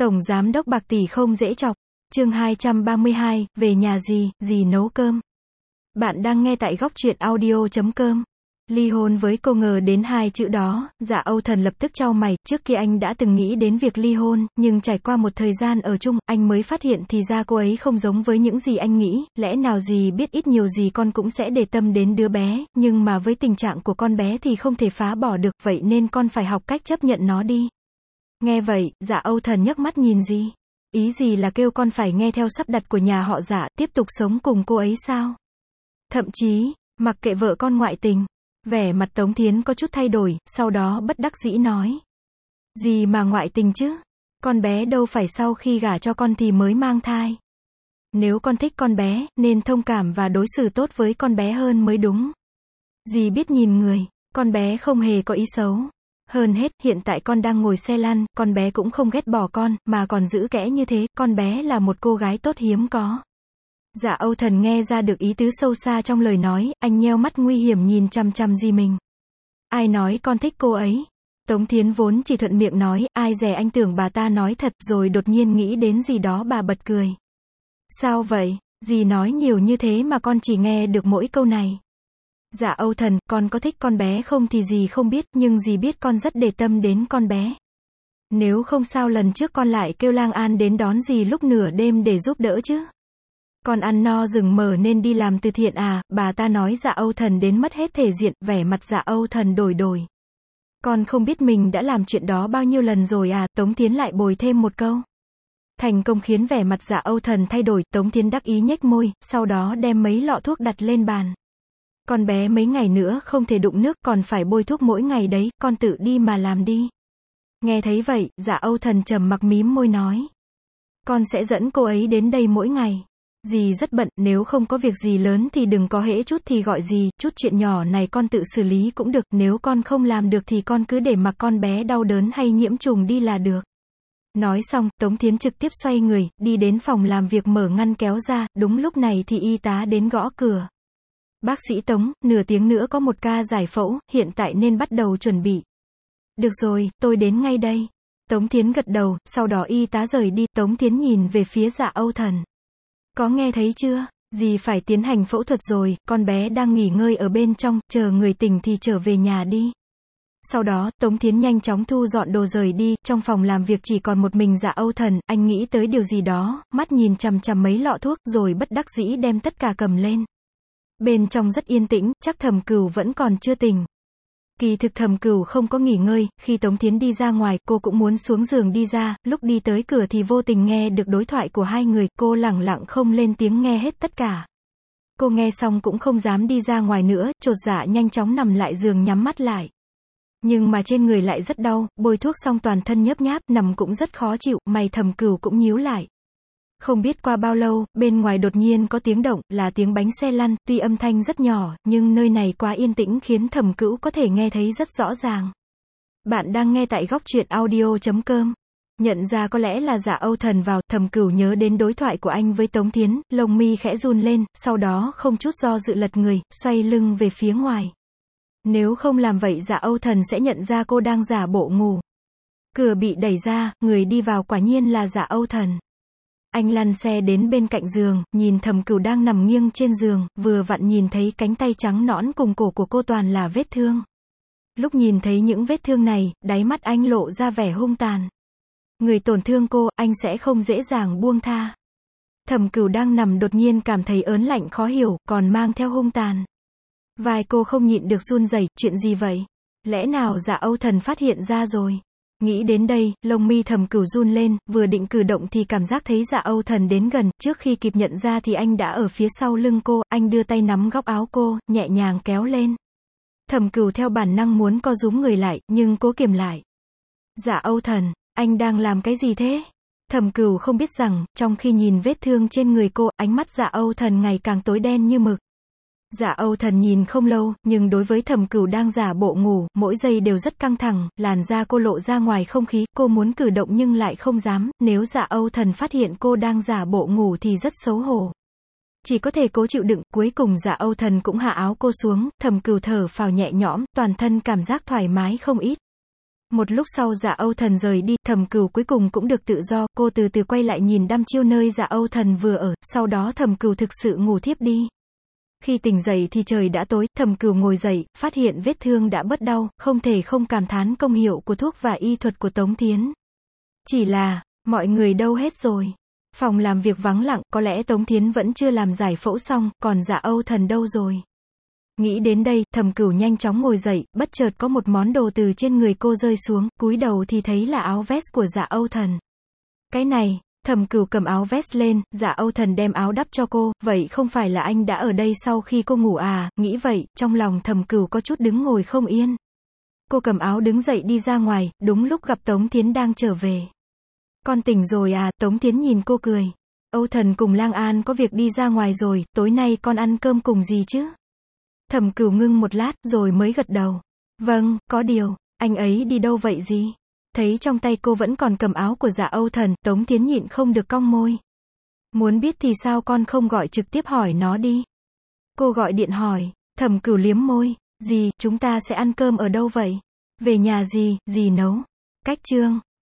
Tổng giám đốc bạc tỷ không dễ chọc. Chương 232, về nhà dì nấu cơm. Bạn đang nghe tại góc truyện audio.com. Ly hôn với cô, ngờ đến hai chữ đó, Dạ Âu Thần lập tức chau mày. Trước kia anh đã từng nghĩ đến việc ly hôn, nhưng trải qua một thời gian ở chung, anh mới phát hiện thì ra cô ấy không giống với những gì anh nghĩ. Lẽ nào dì biết ít nhiều gì con cũng sẽ để tâm đến đứa bé, nhưng mà với tình trạng của con bé thì không thể phá bỏ được, vậy nên con phải học cách chấp nhận nó đi. Nghe vậy, Dạ Âu Thần nhấc mắt nhìn dì. Ý gì là kêu con phải nghe theo sắp đặt của nhà họ Dạ, tiếp tục sống cùng cô ấy sao? Thậm chí, mặc kệ vợ con ngoại tình. Vẻ mặt Tống Thiến có chút thay đổi, sau đó bất đắc dĩ nói. Gì mà ngoại tình chứ? Con bé đâu phải sau khi gả cho con thì mới mang thai. Nếu con thích con bé, nên thông cảm và đối xử tốt với con bé hơn mới đúng. Dì biết nhìn người, con bé không hề có ý xấu. Hơn hết, hiện tại con đang ngồi xe lăn, con bé cũng không ghét bỏ con, mà còn giữ kẽ như thế, con bé là một cô gái tốt hiếm có. Dạ Âu Thần nghe ra được ý tứ sâu xa trong lời nói, anh nheo mắt nguy hiểm nhìn chằm chằm dì mình. Ai nói con thích cô ấy? Tống Thiến vốn chỉ thuận miệng nói, ai dè anh tưởng bà ta nói thật, rồi đột nhiên nghĩ đến gì đó bà bật cười. Sao vậy? Dì nói nhiều như thế mà con chỉ nghe được mỗi câu này. Dạ Âu Thần, con có thích con bé không thì dì không biết, nhưng dì biết con rất để tâm đến con bé. Nếu không sao lần trước con lại kêu Lang An đến đón dì lúc nửa đêm để giúp đỡ chứ. Con ăn no rừng mờ nên đi làm từ thiện à? Bà ta nói Dạ Âu Thần đến mất hết thể diện, vẻ mặt Dạ Âu Thần đổi. Con không biết mình đã làm chuyện đó bao nhiêu lần rồi à? Tống Thiến lại bồi thêm một câu. Thành công khiến vẻ mặt Dạ Âu Thần thay đổi, Tống Thiến đắc ý nhếch môi, sau đó đem mấy lọ thuốc đặt lên bàn. Con bé mấy ngày nữa không thể đụng nước, còn phải bôi thuốc mỗi ngày đấy, con tự đi mà làm đi. Nghe thấy vậy, Dạ Âu Thần trầm mặc mím môi nói. Con sẽ dẫn cô ấy đến đây mỗi ngày. Dì rất bận, nếu không có việc gì lớn thì đừng có hễ chút thì gọi dì, chút chuyện nhỏ này con tự xử lý cũng được, nếu con không làm được thì con cứ để mặc con bé đau đớn hay nhiễm trùng đi là được. Nói xong, Tống Thiến trực tiếp xoay người, đi đến phòng làm việc mở ngăn kéo ra, đúng lúc này thì y tá đến gõ cửa. Bác sĩ Tống, nửa tiếng nữa có một ca giải phẫu, hiện tại nên bắt đầu chuẩn bị. Được rồi, tôi đến ngay đây. Tống Thiến gật đầu, sau đó y tá rời đi, Tống Thiến nhìn về phía Dạ Âu Thần. Có nghe thấy chưa? Dì phải tiến hành phẫu thuật rồi, con bé đang nghỉ ngơi ở bên trong, chờ người tỉnh thì trở về nhà đi. Sau đó, Tống Thiến nhanh chóng thu dọn đồ rời đi, trong phòng làm việc chỉ còn một mình Dạ Âu Thần, anh nghĩ tới điều gì đó, mắt nhìn chằm chằm mấy lọ thuốc, rồi bất đắc dĩ đem tất cả cầm lên. Bên trong rất yên tĩnh, chắc Thẩm Cửu vẫn còn chưa tỉnh. Kỳ thực Thẩm Cửu không có nghỉ ngơi, khi Tống Thiến đi ra ngoài, cô cũng muốn xuống giường đi ra, lúc đi tới cửa thì vô tình nghe được đối thoại của hai người, cô lẳng lặng không lên tiếng nghe hết tất cả. Cô nghe xong cũng không dám đi ra ngoài nữa, chột dạ nhanh chóng nằm lại giường nhắm mắt lại. Nhưng mà trên người lại rất đau, bôi thuốc xong toàn thân nhớp nháp, nằm cũng rất khó chịu, mày Thẩm Cửu cũng nhíu lại. Không biết qua bao lâu, bên ngoài đột nhiên có tiếng động, là tiếng bánh xe lăn, tuy âm thanh rất nhỏ, nhưng nơi này quá yên tĩnh khiến Thẩm Cửu có thể nghe thấy rất rõ ràng. Bạn đang nghe tại góc truyện audio.com. Nhận ra có lẽ là Dạ Âu Thần vào, Thẩm Cửu nhớ đến đối thoại của anh với Tống Thiến, lông mi khẽ run lên, sau đó không chút do dự lật người, xoay lưng về phía ngoài. Nếu không làm vậy Dạ Âu Thần sẽ nhận ra cô đang giả bộ ngủ. Cửa bị đẩy ra, người đi vào quả nhiên là Dạ Âu Thần. Anh lăn xe đến bên cạnh giường, nhìn Thẩm Cửu đang nằm nghiêng trên giường, vừa vặn nhìn thấy cánh tay trắng nõn cùng cổ của cô toàn là vết thương. Lúc nhìn thấy những vết thương này, đáy mắt anh lộ ra vẻ hung tàn. Người tổn thương cô, anh sẽ không dễ dàng buông tha. Thẩm Cửu đang nằm đột nhiên cảm thấy ớn lạnh khó hiểu, còn mang theo hung tàn. Vai cô không nhịn được run rẩy, chuyện gì vậy? Lẽ nào Dạ Âu Thần phát hiện ra rồi? Nghĩ đến đây, lông mi Thẩm Cửu run lên, vừa định cử động thì cảm giác thấy Dạ Âu Thần đến gần, trước khi kịp nhận ra thì anh đã ở phía sau lưng cô, anh đưa tay nắm góc áo cô, nhẹ nhàng kéo lên. Thẩm Cửu theo bản năng muốn co rúm người lại, nhưng cố kiềm lại. Dạ Âu Thần, anh đang làm cái gì thế? Thẩm Cửu không biết rằng, trong khi nhìn vết thương trên người cô, ánh mắt Dạ Âu Thần ngày càng tối đen như mực. Dạ Âu Thần nhìn không lâu, nhưng đối với Thẩm Cửu đang giả bộ ngủ, mỗi giây đều rất căng thẳng, làn da cô lộ ra ngoài không khí, cô muốn cử động nhưng lại không dám, nếu Dạ Âu Thần phát hiện cô đang giả bộ ngủ thì rất xấu hổ. Chỉ có thể cố chịu đựng, cuối cùng Dạ Âu Thần cũng hạ áo cô xuống, Thẩm Cửu thở phào nhẹ nhõm, toàn thân cảm giác thoải mái không ít. Một lúc sau Dạ Âu Thần rời đi, Thẩm Cửu cuối cùng cũng được tự do, cô từ từ quay lại nhìn đăm chiêu nơi Dạ Âu Thần vừa ở, sau đó Thẩm Cửu thực sự ngủ thiếp đi. Khi tỉnh dậy thì trời đã tối, Thẩm Cửu ngồi dậy, phát hiện vết thương đã bớt đau, không thể không cảm thán công hiệu của thuốc và y thuật của Tống Thiến. Chỉ là, mọi người đâu hết rồi? Phòng làm việc vắng lặng, có lẽ Tống Thiến vẫn chưa làm giải phẫu xong, còn Dạ Âu Thần đâu rồi? Nghĩ đến đây, Thẩm Cửu nhanh chóng ngồi dậy, bất chợt có một món đồ từ trên người cô rơi xuống, cúi đầu thì thấy là áo vest của Dạ Âu Thần. Cái này, Thẩm Cửu cầm áo vest lên, Dạ Âu Thần đem áo đắp cho cô, vậy không phải là anh đã ở đây sau khi cô ngủ à? Nghĩ vậy, trong lòng Thẩm Cửu có chút đứng ngồi không yên. Cô cầm áo đứng dậy đi ra ngoài, đúng lúc gặp Tống Thiến đang trở về. Con tỉnh rồi à? Tống Thiến nhìn cô cười. Âu Thần cùng Lang An có việc đi ra ngoài rồi, tối nay con ăn cơm cùng gì chứ? Thẩm Cửu ngưng một lát, rồi mới gật đầu. Vâng, có điều, anh ấy đi đâu vậy gì? Thấy trong tay cô vẫn còn cầm áo của Dạ Âu Thần, Tống Thiến nhịn không được cong môi. Muốn biết thì sao con không gọi trực tiếp hỏi nó đi? Cô gọi điện hỏi. Thẩm Cửu liếm môi. Dì, chúng ta sẽ ăn cơm ở đâu vậy? Về nhà dì, dì nấu. Cách chương